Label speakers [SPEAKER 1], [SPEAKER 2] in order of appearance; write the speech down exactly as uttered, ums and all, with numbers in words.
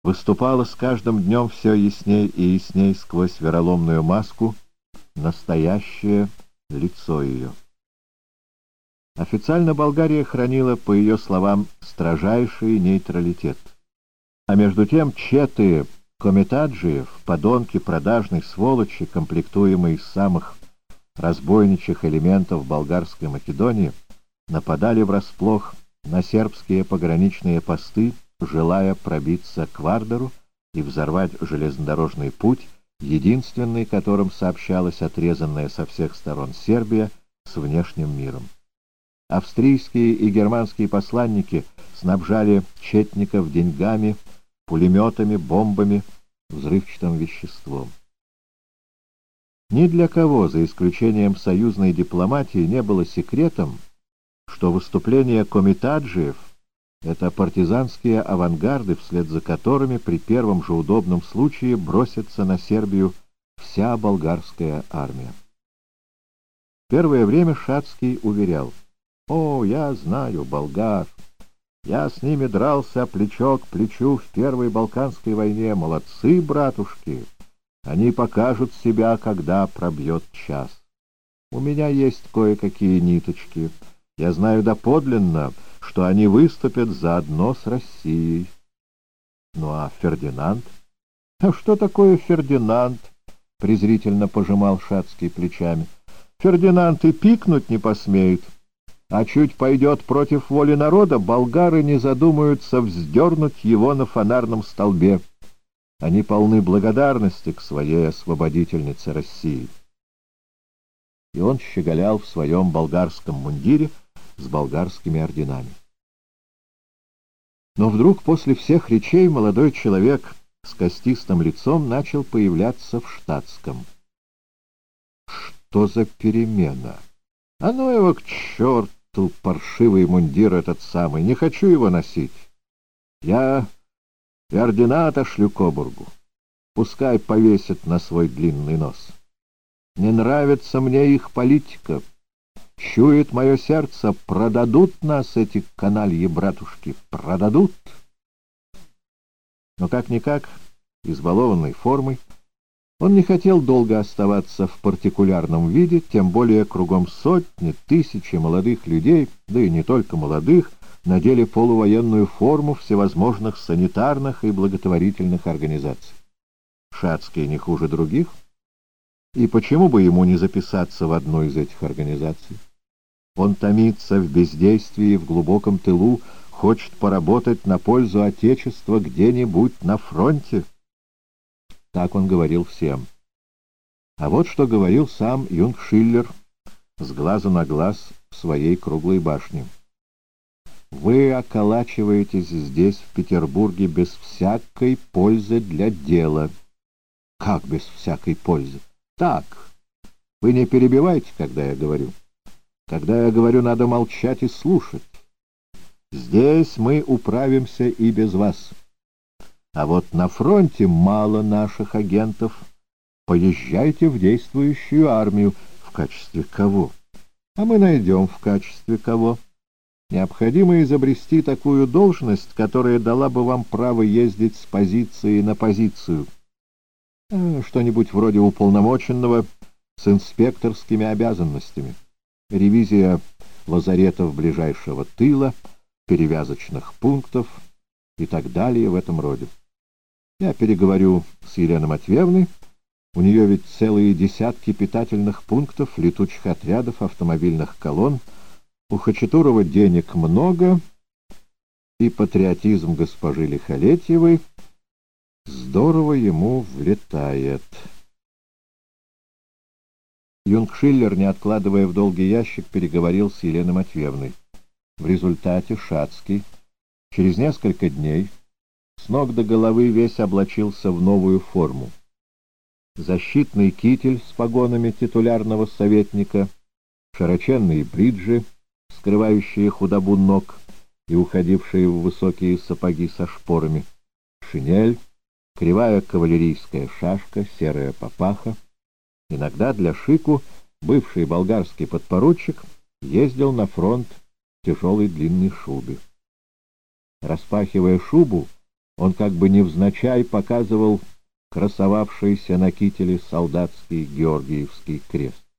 [SPEAKER 1] выступало с каждым днем все ясней и ясней сквозь вероломную маску настоящее лицо ее. Официально Болгария хранила, по ее словам, строжайший нейтралитет. А между тем четы комитаджиев, подонки продажной сволочи, комплектуемые из самых разбойничьих элементов болгарской Македонии, нападали врасплох на сербские пограничные посты, желая пробиться к Вардару и взорвать железнодорожный путь, единственный, которым сообщалась отрезанная со всех сторон Сербия с внешним миром. Австрийские и германские посланники снабжали четников деньгами, пулеметами, бомбами, взрывчатым веществом. Ни для кого, за исключением союзной дипломатии, не было секретом, что выступления комитаджиев — это партизанские авангарды, вслед за которыми при первом же удобном случае бросится на Сербию вся болгарская армия. В первое время Шацкий уверял: «О, я знаю болгар. Я с ними дрался плечо к плечу в Первой Балканской войне. Молодцы, братушки! Они покажут себя, когда пробьет час. У меня есть кое-какие ниточки. Я знаю доподлинно, что они выступят заодно с Россией». Ну а Фердинанд? А что такое Фердинанд? Презрительно пожимал Шацкий плечами. Фердинанд и пикнуть не посмеет. А чуть пойдет против воли народа, болгары не задумаются вздернуть его на фонарном столбе. Они полны благодарности к своей освободительнице России. И он щеголял в своем болгарском мундире с болгарскими орденами. Но вдруг после всех речей молодой человек с костистым лицом начал появляться в штатском. Что за перемена? А ну его к черту! Тут паршивый мундир этот самый. Не хочу его носить. Я и ордена отошлю Кобургу. Пускай повесит на свой длинный нос. Не нравится мне их политика. Чует мое сердце, продадут нас эти канальи-братушки. Продадут. Но как-никак, избалованной формой, он не хотел долго оставаться в партикулярном виде, тем более кругом сотни, тысячи молодых людей, да и не только молодых, надели полувоенную форму всевозможных санитарных и благотворительных организаций. Шацкий не хуже других. И почему бы ему не записаться в одну из этих организаций? Он томится в бездействии, в глубоком тылу, хочет поработать на пользу Отечества где-нибудь на фронте. Так он говорил всем. А вот что говорил сам Юнгшиллер с глаза на глаз в своей круглой башне. «Вы околачиваетесь здесь, в Петербурге, без всякой пользы для дела». «Как без всякой пользы?» «Так. Вы не перебивайте, когда я говорю. Когда я говорю, надо молчать и слушать. Здесь мы управимся и без вас. А вот на фронте мало наших агентов. Поезжайте в действующую армию. В качестве кого? А мы найдем, в качестве кого. Необходимо изобрести такую должность, которая дала бы вам право ездить с позиции на позицию. Что-нибудь вроде уполномоченного с инспекторскими обязанностями. Ревизия лазаретов ближайшего тыла, перевязочных пунктов и так далее в этом роде. Я переговорю с Еленой Матвеевной. У нее ведь целые десятки питательных пунктов, летучих отрядов, автомобильных колонн. У Хачатурова денег много, и патриотизм госпожи Лихолетьевой здорово ему влетает. Юнгшиллер, не откладывая в долгий ящик, переговорил с Еленой Матвеевной. В результате Шацкий через несколько дней с ног до головы весь облачился в новую форму. Защитный китель с погонами титулярного советника, широченные бриджи, скрывающие худобу ног и уходившие в высокие сапоги со шпорами, шинель, кривая кавалерийская шашка, серая папаха. Иногда для шику бывший болгарский подпоручик ездил на фронт в тяжелой длинной шубе. Распахивая шубу, Он как бы невзначай показывал красовавшийся на кителе солдатский Георгиевский крест.